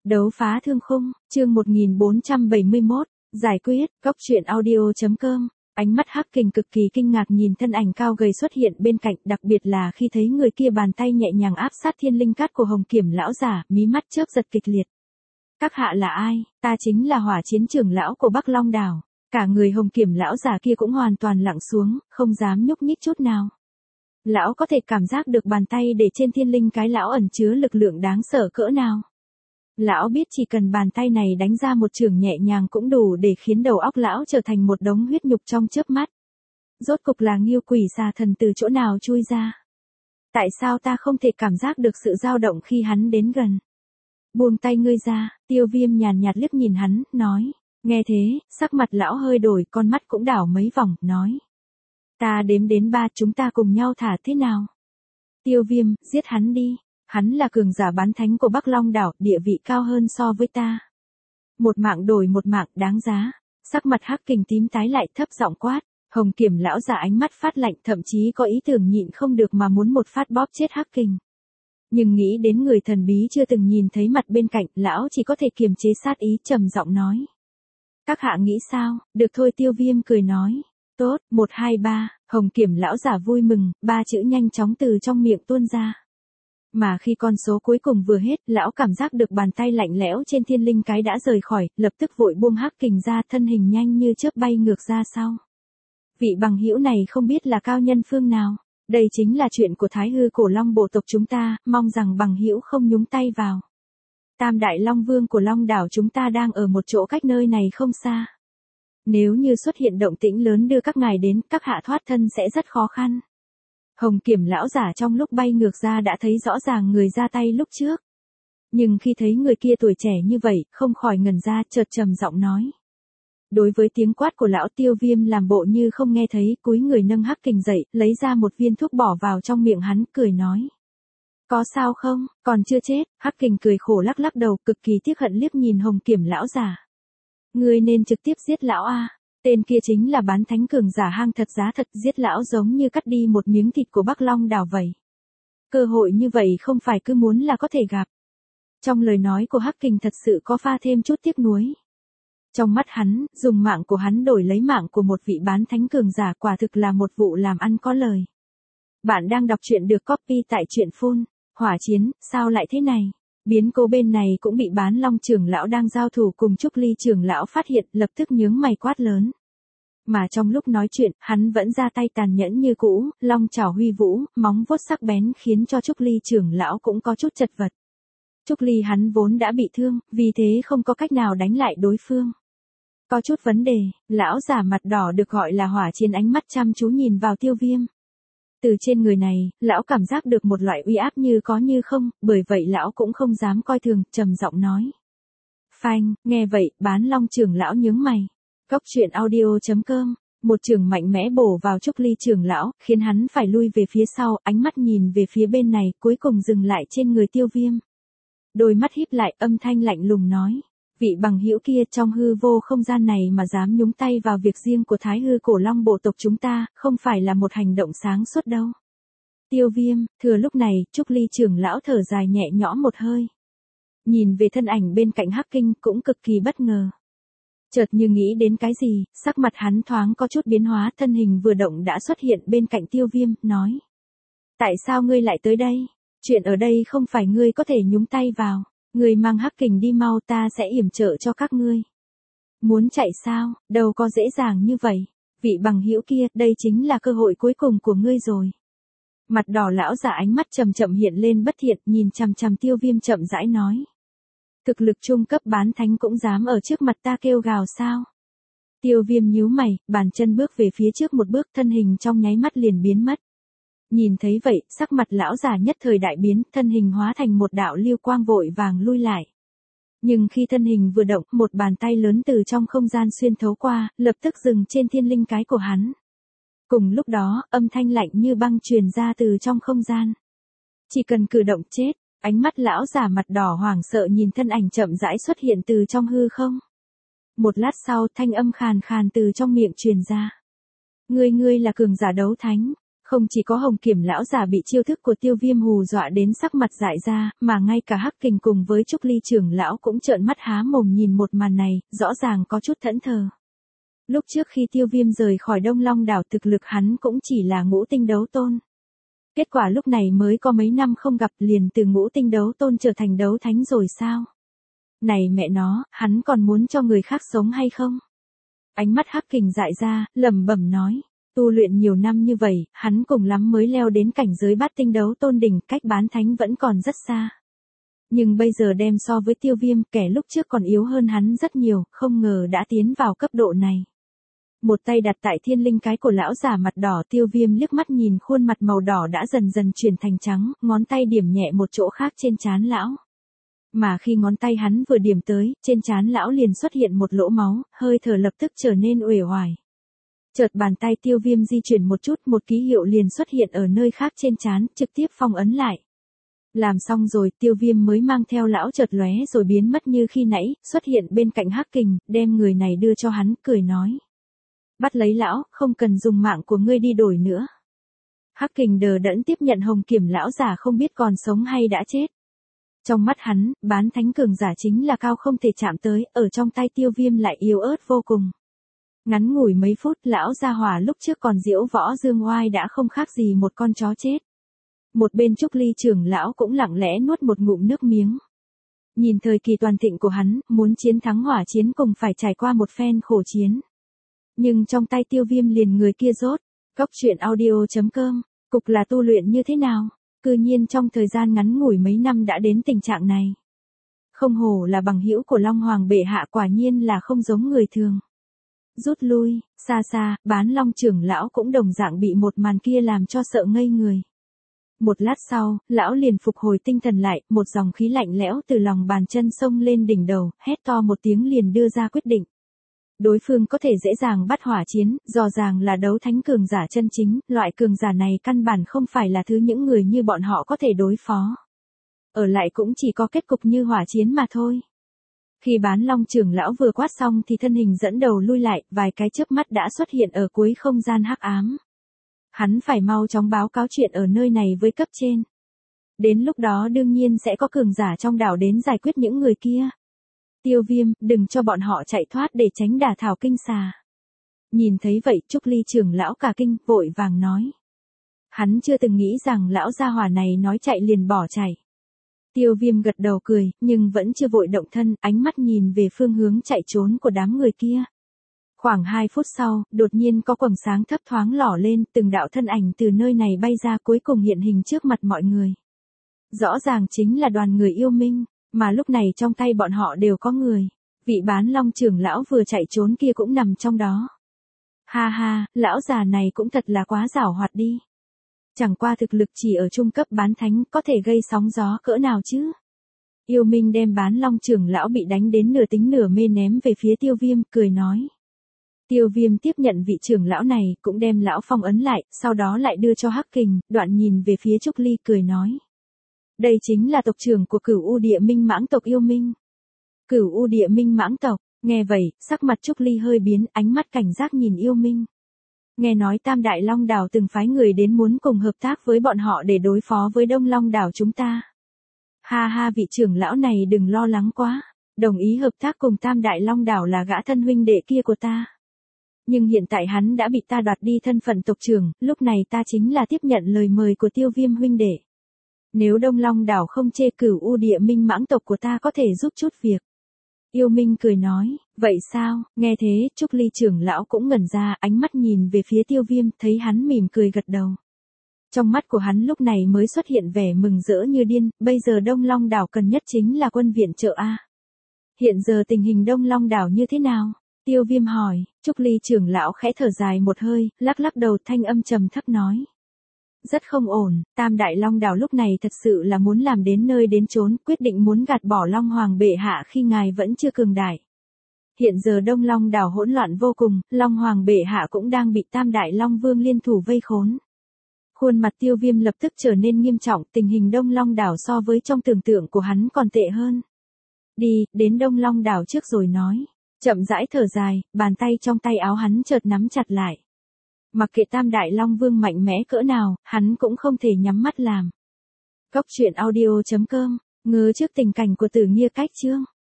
Đấu phá thương khung, chương 1471, giải quyết, góc truyện audio.com. Ánh mắt Hắc Kình cực kỳ kinh ngạc nhìn thân ảnh cao gầy xuất hiện bên cạnh, đặc biệt là khi thấy người kia bàn tay nhẹ nhàng áp sát thiên linh cát của Hồng Kiểm lão giả, mí mắt chớp giật kịch liệt. Các hạ là ai? Ta chính là Hỏa Chiến trưởng lão của Bắc Long đảo. Cả người Hồng Kiểm lão giả kia cũng hoàn toàn lặng xuống, không dám nhúc nhích chút nào. Lão có thể cảm giác được bàn tay để trên thiên linh cái lão ẩn chứa lực lượng đáng sợ cỡ nào. Lão biết chỉ cần bàn tay này đánh ra một chưởng nhẹ nhàng cũng đủ để khiến đầu óc lão trở thành một đống huyết nhục trong chớp mắt. Rốt cục là Nghiêu Quỷ xà thần từ chỗ nào chui ra? Tại sao ta không thể cảm giác được sự dao động khi hắn đến gần? Buông tay ngươi ra, Tiêu Viêm nhàn nhạt liếc nhìn hắn, nói. Nghe thế, sắc mặt lão hơi đổi, con mắt cũng đảo mấy vòng, nói. Ta đếm đến 3, chúng ta cùng nhau thả thế nào? Tiêu Viêm, giết hắn đi. Hắn là cường giả bán thánh của Bắc Long đảo, địa vị cao hơn so với ta. Một mạng đổi một mạng, đáng giá. Sắc mặt Hắc Kình tím tái lại, thấp giọng quát. Hồng Kiểm lão giả ánh mắt phát lạnh, thậm chí có ý tưởng nhịn không được mà muốn một phát bóp chết Hắc Kình. Nhưng nghĩ đến người thần bí chưa từng nhìn thấy mặt bên cạnh, lão chỉ có thể kiềm chế sát ý, trầm giọng nói. Các hạ nghĩ sao? Được thôi, Tiêu Viêm cười nói. Tốt, 1, 2, 3, Hồng Kiểm lão giả vui mừng, 3 chữ nhanh chóng từ trong miệng tuôn ra. Mà khi con số cuối cùng vừa hết, lão cảm giác được bàn tay lạnh lẽo trên thiên linh cái đã rời khỏi, lập tức vội buông Hắc Kình ra, thân hình nhanh như chớp bay ngược ra sau. Vị bằng hữu này không biết là cao nhân phương nào, đây chính là chuyện của Thái Hư Cổ Long bộ tộc chúng ta, mong rằng bằng hữu không nhúng tay vào. Tam đại Long Vương của Long đảo chúng ta đang ở một chỗ cách nơi này không xa. Nếu như xuất hiện động tĩnh lớn đưa các ngài đến, các hạ thoát thân sẽ rất khó khăn. Hồng Kiểm lão giả trong lúc bay ngược ra đã thấy rõ ràng người ra tay lúc trước. Nhưng khi thấy người kia tuổi trẻ như vậy, không khỏi ngẩn ra, chợt trầm giọng nói. Đối với tiếng quát của lão, Tiêu Viêm làm bộ như không nghe thấy, cúi người nâng Hắc Kình dậy, lấy ra một viên thuốc bỏ vào trong miệng hắn, cười nói. Có sao không, còn chưa chết? Hắc Kình cười khổ lắc lắc đầu, cực kỳ tiếc hận liếc nhìn Hồng Kiểm lão giả. Ngươi nên trực tiếp giết lão a. Tên kia chính là bán thánh cường giả hang thật giá thật, giết lão giống như cắt đi một miếng thịt của Bắc Long đảo vậy. Cơ hội như vậy không phải cứ muốn là có thể gặp. Trong lời nói của Hắc Kình thật sự có pha thêm chút tiếc nuối. Trong mắt hắn, dùng mạng của hắn đổi lấy mạng của một vị bán thánh cường giả quả thực là một vụ làm ăn có lời. Bạn đang đọc truyện được copy tại truyện phun. Hỏa Chiến, sao lại thế này? Biến cố bên này cũng bị Bán Long trưởng lão đang giao thủ cùng Trúc Ly trưởng lão phát hiện, lập tức nhướng mày quát lớn. Mà trong lúc nói chuyện, hắn vẫn ra tay tàn nhẫn như cũ, long chảo huy vũ, móng vuốt sắc bén khiến cho Trúc Ly trưởng lão cũng có chút chật vật. Trúc Ly hắn vốn đã bị thương, vì thế không có cách nào đánh lại đối phương. Có chút vấn đề, lão giả mặt đỏ được gọi là Hỏa Chiến ánh mắt chăm chú nhìn vào Tiêu Viêm. Từ trên người này, lão cảm giác được một loại uy áp như có như không, bởi vậy lão cũng không dám coi thường, trầm giọng nói. Phanh, nghe vậy, Bán Long trưởng lão nhướng mày. Góc truyện audio.com, một chưởng mạnh mẽ bổ vào Trúc Ly trưởng lão, khiến hắn phải lui về phía sau, ánh mắt nhìn về phía bên này, cuối cùng dừng lại trên người Tiêu Viêm. Đôi mắt híp lại, âm thanh lạnh lùng nói. Vị bằng hữu kia trong hư vô không gian này mà dám nhúng tay vào việc riêng của Thái Hư Cổ Long bộ tộc chúng ta, không phải là một hành động sáng suốt đâu. Tiêu Viêm, thừa lúc này, Trúc Ly trưởng lão thở dài nhẹ nhõm một hơi. Nhìn về thân ảnh bên cạnh Hắc Kình cũng cực kỳ bất ngờ. Chợt như nghĩ đến cái gì, sắc mặt hắn thoáng có chút biến hóa, thân hình vừa động đã xuất hiện bên cạnh Tiêu Viêm, nói. Tại sao ngươi lại tới đây? Chuyện ở đây không phải ngươi có thể nhúng tay vào. Ngươi mang Hắc Kình đi mau, ta sẽ yểm trợ cho các ngươi. Muốn chạy sao, đâu có dễ dàng như vậy. Vị bằng hữu kia, đây chính là cơ hội cuối cùng của ngươi rồi. Mặt đỏ lão giả ánh mắt chậm chậm hiện lên bất thiện, nhìn chằm chằm Tiêu Viêm chậm rãi nói. Thực lực trung cấp bán thánh cũng dám ở trước mặt ta kêu gào sao? Tiêu Viêm nhíu mày, bàn chân bước về phía trước một bước, thân hình trong nháy mắt liền biến mất. Nhìn thấy vậy, sắc mặt lão già nhất thời đại biến, thân hình hóa thành một đạo lưu quang vội vàng lui lại. Nhưng khi thân hình vừa động, một bàn tay lớn từ trong không gian xuyên thấu qua, lập tức dừng trên thiên linh cái của hắn. Cùng lúc đó, âm thanh lạnh như băng truyền ra từ trong không gian. Chỉ cần cử động chết. Ánh mắt lão giả mặt đỏ hoảng sợ nhìn thân ảnh chậm rãi xuất hiện từ trong hư không. Một lát sau, thanh âm khàn khàn từ trong miệng truyền ra. Ngươi là cường giả đấu thánh, Không chỉ có Hồng Kiểm lão già bị chiêu thức của Tiêu Viêm hù dọa đến sắc mặt dại ra, mà ngay cả Hắc Kình cùng với Trúc Ly trưởng lão cũng trợn mắt há mồm nhìn một màn này, rõ ràng có chút thẫn thờ. Lúc trước khi Tiêu Viêm rời khỏi Đông Long đảo thực lực hắn cũng chỉ là ngũ tinh đấu tôn. Kết quả lúc này mới có mấy năm không gặp liền từ ngũ tinh đấu tôn trở thành đấu thánh rồi sao? Này mẹ nó, hắn còn muốn cho người khác sống hay không? Ánh mắt Hắc Kình dại ra, lẩm bẩm nói. Tu luyện nhiều năm như vậy, hắn cùng lắm mới leo đến cảnh giới bát tinh đấu tôn đỉnh, cách bán thánh vẫn còn rất xa. Nhưng bây giờ đem so với Tiêu Viêm, kẻ lúc trước còn yếu hơn hắn rất nhiều, không ngờ đã tiến vào cấp độ này. Một tay đặt tại thiên linh cái của lão già mặt đỏ, Tiêu Viêm liếc mắt nhìn khuôn mặt màu đỏ đã dần dần chuyển thành trắng, ngón tay điểm nhẹ một chỗ khác trên trán lão. Mà khi ngón tay hắn vừa điểm tới, trên trán lão liền xuất hiện một lỗ máu, hơi thở lập tức trở nên uể oải. Chợt bàn tay Tiêu Viêm di chuyển một chút, một ký hiệu liền xuất hiện ở nơi khác trên trán, trực tiếp phong ấn lại. Làm xong rồi, Tiêu Viêm mới mang theo lão chợt lóe rồi biến mất như khi nãy, xuất hiện bên cạnh Hắc Kình, đem người này đưa cho hắn, cười nói. Bắt lấy lão, không cần dùng mạng của ngươi đi đổi nữa. Hắc Kình đờ đẫn tiếp nhận Hồng Kiểm lão giả không biết còn sống hay đã chết. Trong mắt hắn, bán thánh cường giả chính là cao không thể chạm tới, ở trong tay Tiêu Viêm lại yếu ớt vô cùng. Ngắn ngủi mấy phút, lão gia hỏa lúc trước còn diễu võ dương oai đã không khác gì một con chó chết. Một bên Trúc Ly trưởng lão cũng lặng lẽ nuốt một ngụm nước miếng. Nhìn thời kỳ toàn thịnh của hắn, muốn chiến thắng hỏa chiến cùng phải trải qua một phen khổ chiến. Nhưng trong tay Tiêu Viêm liền người kia rốt. Góc truyện audio.com, cục là tu luyện như thế nào? Cư nhiên trong thời gian ngắn ngủi mấy năm đã đến tình trạng này. Không hổ là bằng hữu của Long Hoàng bệ hạ, quả nhiên là không giống người thường. Rút lui, xa xa, Bán Long trưởng lão cũng đồng dạng bị một màn kia làm cho sợ ngây người. Một lát sau, lão liền phục hồi tinh thần lại, một dòng khí lạnh lẽo từ lòng bàn chân xông lên đỉnh đầu, hét to một tiếng liền đưa ra quyết định. Đối phương có thể dễ dàng bắt hỏa chiến, rõ ràng là đấu thánh cường giả chân chính, loại cường giả này căn bản không phải là thứ những người như bọn họ có thể đối phó. Ở lại cũng chỉ có kết cục như hỏa chiến mà thôi. Khi Bán Long trưởng lão vừa quát xong thì thân hình dẫn đầu lui lại, vài cái chớp mắt đã xuất hiện ở cuối không gian hắc ám. Hắn phải mau chóng báo cáo chuyện ở nơi này với cấp trên. Đến lúc đó đương nhiên sẽ có cường giả trong đảo đến giải quyết những người kia. Tiêu Viêm, đừng cho bọn họ chạy thoát để tránh đả thảo kinh xà. Nhìn thấy vậy, Trúc Ly trưởng lão cả kinh, vội vàng nói. Hắn chưa từng nghĩ rằng lão gia hỏa này nói chạy liền bỏ chạy. Tiêu Viêm gật đầu cười, nhưng vẫn chưa vội động thân, ánh mắt nhìn về phương hướng chạy trốn của đám người kia. Khoảng 2 phút sau, đột nhiên có quầng sáng thấp thoáng lỏ lên, từng đạo thân ảnh từ nơi này bay ra cuối cùng hiện hình trước mặt mọi người. Rõ ràng chính là đoàn người yêu minh, mà lúc này trong tay bọn họ đều có người. Vị Bán Long trưởng lão vừa chạy trốn kia cũng nằm trong đó. Ha ha, lão già này cũng thật là quá giảo hoạt đi. Chẳng qua thực lực chỉ ở trung cấp bán thánh có thể gây sóng gió cỡ nào chứ. Yêu Minh đem Bán Long trưởng lão bị đánh đến nửa tính nửa mê ném về phía Tiêu Viêm, cười nói. Tiêu Viêm tiếp nhận vị trưởng lão này, cũng đem lão phong ấn lại, sau đó lại đưa cho Hắc Kình, đoạn nhìn về phía Trúc Ly cười nói. Đây chính là tộc trưởng của Cửu U Địa Minh Mãng tộc Yêu Minh. Cửu U Địa Minh Mãng tộc, nghe vậy, sắc mặt Trúc Ly hơi biến, ánh mắt cảnh giác nhìn Yêu Minh. Nghe nói Tam Đại Long Đảo từng phái người đến muốn cùng hợp tác với bọn họ để đối phó với Đông Long Đảo chúng ta. Ha ha, vị trưởng lão này đừng lo lắng quá, đồng ý hợp tác cùng Tam Đại Long Đảo là gã thân huynh đệ kia của ta. Nhưng hiện tại hắn đã bị ta đoạt đi thân phận tộc trưởng, lúc này ta chính là tiếp nhận lời mời của Tiêu Viêm huynh đệ. Nếu Đông Long Đảo không chê, Cửu U Địa Minh Mãng tộc của ta có thể giúp chút việc. Yêu Minh cười nói, vậy sao, nghe thế, Trúc Ly trưởng lão cũng ngẩn ra, ánh mắt nhìn về phía Tiêu Viêm, thấy hắn mỉm cười gật đầu. Trong mắt của hắn lúc này mới xuất hiện vẻ mừng rỡ như điên, bây giờ Đông Long Đảo cần nhất chính là quân viện trợ A. Hiện giờ tình hình Đông Long Đảo như thế nào? Tiêu Viêm hỏi, Trúc Ly trưởng lão khẽ thở dài một hơi, lắc lắc đầu, thanh âm trầm thấp nói. Rất không ổn, Tam Đại Long Đảo lúc này thật sự là muốn làm đến nơi đến chốn, quyết định muốn gạt bỏ Long Hoàng bệ hạ khi ngài vẫn chưa cường đại. Hiện giờ Đông Long Đảo hỗn loạn vô cùng, Long Hoàng bệ hạ cũng đang bị Tam Đại Long Vương liên thủ vây khốn. Khuôn mặt Tiêu Viêm lập tức trở nên nghiêm trọng, tình hình Đông Long Đảo so với trong tưởng tượng của hắn còn tệ hơn. Đi, đến Đông Long Đảo trước rồi nói. Chậm rãi thở dài, bàn tay trong tay áo hắn chợt nắm chặt lại. Mặc kệ Tam Đại Long Vương mạnh mẽ cỡ nào, hắn cũng không thể nhắm mắt làm. Cốc truyện audio.com, ngớ trước tình cảnh của Tử Nghia Cách Chương.